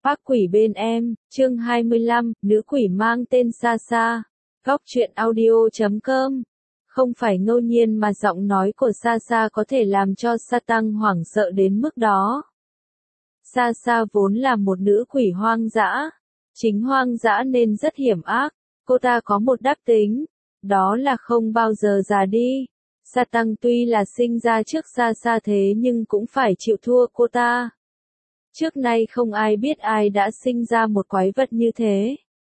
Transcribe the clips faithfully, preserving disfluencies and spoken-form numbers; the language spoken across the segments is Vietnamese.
Ác quỷ bên em, chương hai mươi lăm, nữ quỷ mang tên Sa Sa. Góc truyện audio chấm com. Không phải ngẫu nhiên mà giọng nói của Sa Sa có thể làm cho Sa Tăng hoảng sợ đến mức đó. Sa Sa vốn là một nữ quỷ hoang dã, chính hoang dã nên rất hiểm ác. Cô ta có một đặc tính, đó là không bao giờ già đi. Sa Tăng tuy là sinh ra trước Sa Sa thế nhưng cũng phải chịu thua cô ta. Trước nay không ai biết ai đã sinh ra một quái vật như thế.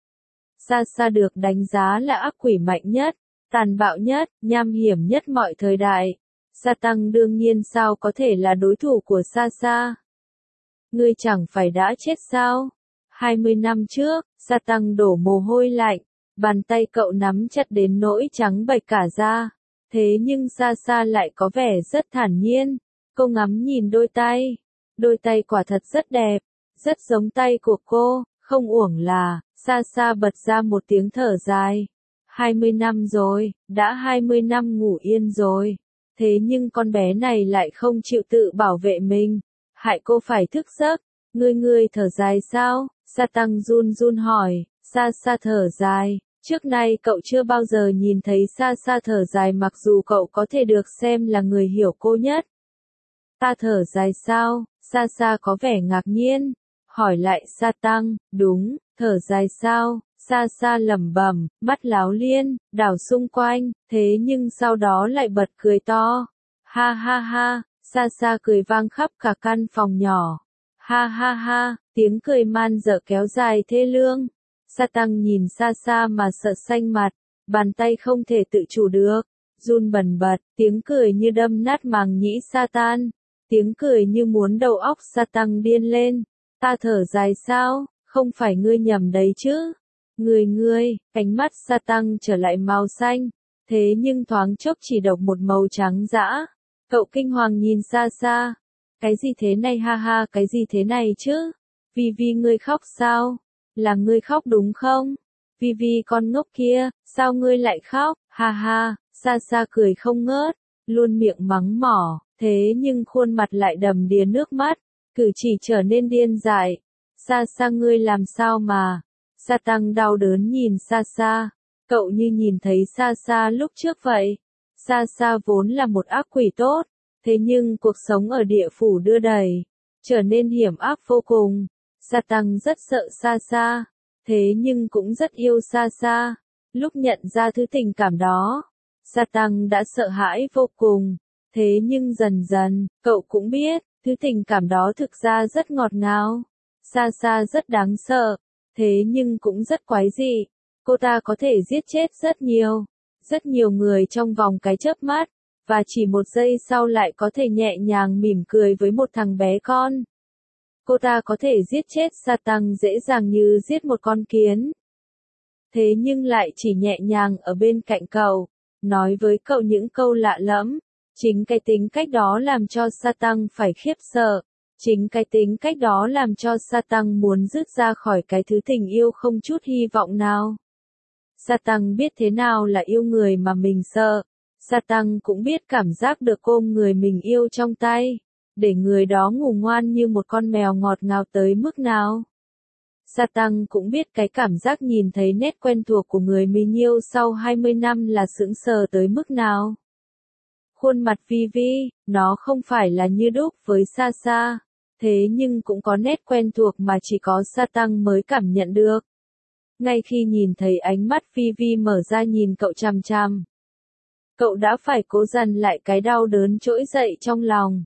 Sa Sa được đánh giá là ác quỷ mạnh nhất, tàn bạo nhất, nham hiểm nhất mọi thời đại. Sa Tăng đương nhiên sao có thể là đối thủ của Sa Sa. Ngươi chẳng phải đã chết sao? hai mươi năm trước, Sa Tăng đổ mồ hôi lạnh, bàn tay cậu nắm chặt đến nỗi trắng bệch cả da. Thế nhưng Sa Sa lại có vẻ rất thản nhiên. Cô ngắm nhìn đôi tay. Đôi tay quả thật rất đẹp, rất giống tay của cô, không uổng là. Sa Sa bật ra một tiếng thở dài. hai mươi năm rồi, đã hai mươi năm ngủ yên rồi. Thế nhưng con bé này lại không chịu tự bảo vệ mình, hại cô phải thức giấc. Ngươi ngươi thở dài sao? Sa Tăng run run hỏi. Sa Sa thở dài. Trước nay cậu chưa bao giờ nhìn thấy Sa Sa thở dài mặc dù cậu có thể được xem là người hiểu cô nhất. Ta thở dài sao? Sa Sa có vẻ ngạc nhiên, hỏi lại Sa Tăng, đúng, thở dài sao? Sa Sa lẩm bẩm, mắt láo liên, đảo xung quanh, thế nhưng sau đó lại bật cười to. Ha ha ha, Sa Sa cười vang khắp cả căn phòng nhỏ. Ha ha ha, tiếng cười man dở kéo dài thê lương. Sa Tăng nhìn Sa Sa mà sợ xanh mặt, bàn tay không thể tự chủ được, run bần bật, tiếng cười như đâm nát màng nhĩ Satan. Tiếng cười như muốn đầu óc Sa Tăng điên lên. Ta thở dài sao? Không phải ngươi nhầm đấy chứ? Ngươi ngươi, cánh mắt Sa Tăng trở lại màu xanh. Thế nhưng thoáng chốc chỉ độc một màu trắng dã. Cậu kinh hoàng nhìn Sa Sa. Cái gì thế này ha ha, cái gì thế này chứ? Vì vì ngươi khóc sao? Là ngươi khóc đúng không? Vì vì con ngốc kia, sao ngươi lại khóc? Ha ha, Sa Sa cười không ngớt, luôn miệng mắng mỏ. Thế nhưng khuôn mặt lại đầm đìa nước mắt, cử chỉ trở nên điên dại. Sa Sa ngươi làm sao mà? Sa Tăng đau đớn nhìn Sa Sa, cậu như nhìn thấy Sa Sa lúc trước vậy. Sa Sa vốn là một ác quỷ tốt, thế nhưng cuộc sống ở địa phủ đưa đẩy, trở nên hiểm ác vô cùng. Sa Tăng rất sợ Sa Sa, thế nhưng cũng rất yêu Sa Sa. Lúc nhận ra thứ tình cảm đó, Sa Tăng đã sợ hãi vô cùng. Thế nhưng dần dần, cậu cũng biết, thứ tình cảm đó thực ra rất ngọt ngào. Sa Sa rất đáng sợ, thế nhưng cũng rất quái dị. Cô ta có thể giết chết rất nhiều, rất nhiều người trong vòng cái chớp mắt, và chỉ một giây sau lại có thể nhẹ nhàng mỉm cười với một thằng bé con. Cô ta có thể giết chết Sa Tăng dễ dàng như giết một con kiến. Thế nhưng lại chỉ nhẹ nhàng ở bên cạnh cậu, nói với cậu những câu lạ lẫm. Chính cái tính cách đó làm cho Sa Tăng phải khiếp sợ. Chính cái tính cách đó làm cho Sa Tăng muốn rứt ra khỏi cái thứ tình yêu không chút hy vọng nào. Sa Tăng biết thế nào là yêu người mà mình sợ. Sa Tăng cũng biết cảm giác được ôm người mình yêu trong tay, để người đó ngủ ngoan như một con mèo ngọt ngào tới mức nào. Sa Tăng cũng biết cái cảm giác nhìn thấy nét quen thuộc của người mình yêu sau hai mươi năm là sững sờ tới mức nào. Khuôn mặt Vi Vi, nó không phải là như đúc với Sa Sa, thế nhưng cũng có nét quen thuộc mà chỉ có Sa Tăng mới cảm nhận được. Ngay khi nhìn thấy ánh mắt Vi Vi mở ra nhìn cậu chằm chằm, cậu đã phải cố dằn lại cái đau đớn trỗi dậy trong lòng.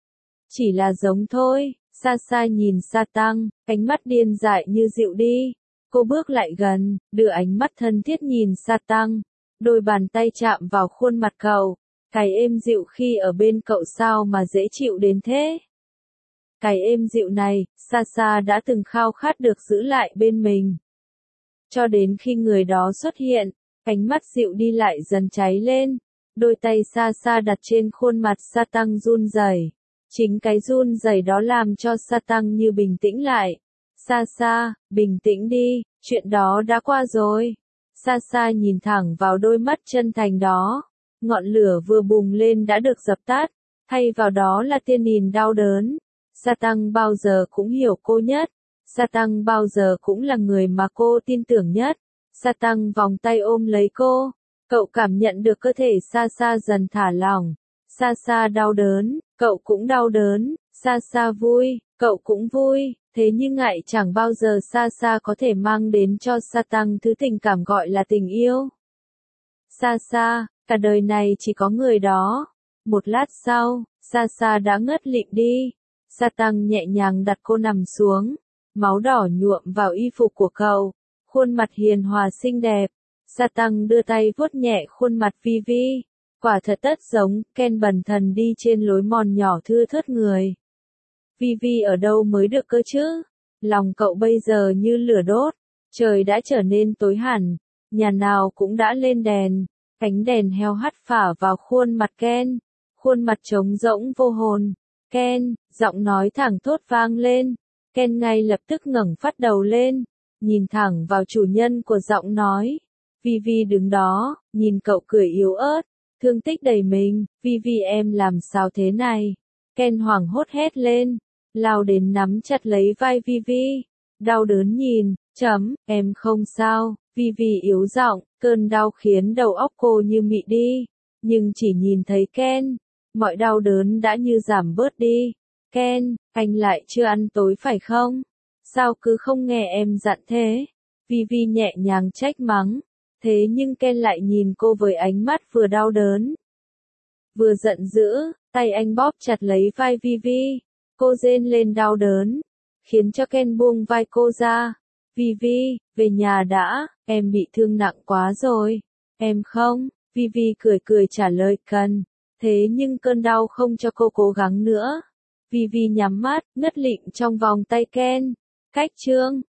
Chỉ là giống thôi. Sa Sa nhìn Sa Tăng, ánh mắt điên dại như dịu đi. Cô bước lại gần, đưa ánh mắt thân thiết nhìn Sa Tăng, đôi bàn tay chạm vào khuôn mặt cậu. Cái êm dịu khi ở bên cậu sao mà dễ chịu đến thế. Cái êm dịu này, Sa Sa đã từng khao khát được giữ lại bên mình. Cho đến khi người đó xuất hiện, ánh mắt dịu đi lại dần cháy lên. Đôi tay Sa Sa đặt trên khuôn mặt Sa Tăng run rẩy. Chính cái run rẩy đó làm cho Sa Tăng như bình tĩnh lại. Sa Sa, bình tĩnh đi, chuyện đó đã qua rồi. Sa Sa nhìn thẳng vào đôi mắt chân thành đó. Ngọn lửa vừa bùng lên đã được dập tắt, thay vào đó là tia nhìn đau đớn. Sa Tăng bao giờ cũng hiểu cô nhất. Sa Tăng bao giờ cũng là người mà cô tin tưởng nhất. Sa Tăng vòng tay ôm lấy cô. Cậu cảm nhận được cơ thể Sa Sa dần thả lỏng. Sa Sa đau đớn, cậu cũng đau đớn. Sa Sa vui, cậu cũng vui. Thế nhưng ngại chẳng bao giờ Sa Sa có thể mang đến cho Sa Tăng thứ tình cảm gọi là tình yêu. Sa Sa, cả đời này chỉ có người đó. Một lát sau, Sa Sa đã ngất lịm đi. Sa Tăng nhẹ nhàng đặt cô nằm xuống. Máu đỏ nhuộm vào y phục của cậu. Khuôn mặt hiền hòa xinh đẹp. Sa Tăng đưa tay vuốt nhẹ khuôn mặt Vi Vi. Quả thật tất giống Ken bần thần đi trên lối mòn nhỏ thưa thớt người. Vi Vi ở đâu mới được cơ chứ? Lòng cậu bây giờ như lửa đốt. Trời đã trở nên tối hẳn. Nhà nào cũng đã lên đèn. Ánh đèn heo hắt phả vào khuôn mặt Ken. Khuôn mặt trống rỗng vô hồn. Ken, giọng nói thẳng thốt vang lên. Ken ngay lập tức ngẩng phát đầu lên. Nhìn thẳng vào chủ nhân của giọng nói. Vi Vi đứng đó, nhìn cậu cười yếu ớt. Thương tích đầy mình. Vi Vi em làm sao thế này? Ken hoảng hốt hét lên. Lao đến nắm chặt lấy vai Vi Vi. Đau đớn nhìn, chấm, em không sao. Vi Vi yếu giọng, cơn đau khiến đầu óc cô như mị đi. Nhưng chỉ nhìn thấy Ken, mọi đau đớn đã như giảm bớt đi. Ken, anh lại chưa ăn tối phải không? Sao cứ không nghe em dặn thế? Vi Vi nhẹ nhàng trách mắng. Thế nhưng Ken lại nhìn cô với ánh mắt vừa đau đớn, vừa giận dữ. Tay anh bóp chặt lấy vai Vi Vi. Cô rên lên đau đớn, khiến cho Ken buông vai cô ra. Vi Vi, về nhà đã, em bị thương nặng quá rồi. Em không? Vi Vi cười cười trả lời cần. Thế nhưng cơn đau không cho cô cố gắng nữa. Vi Vi nhắm mắt, ngất lịm trong vòng tay Ken. Cách chương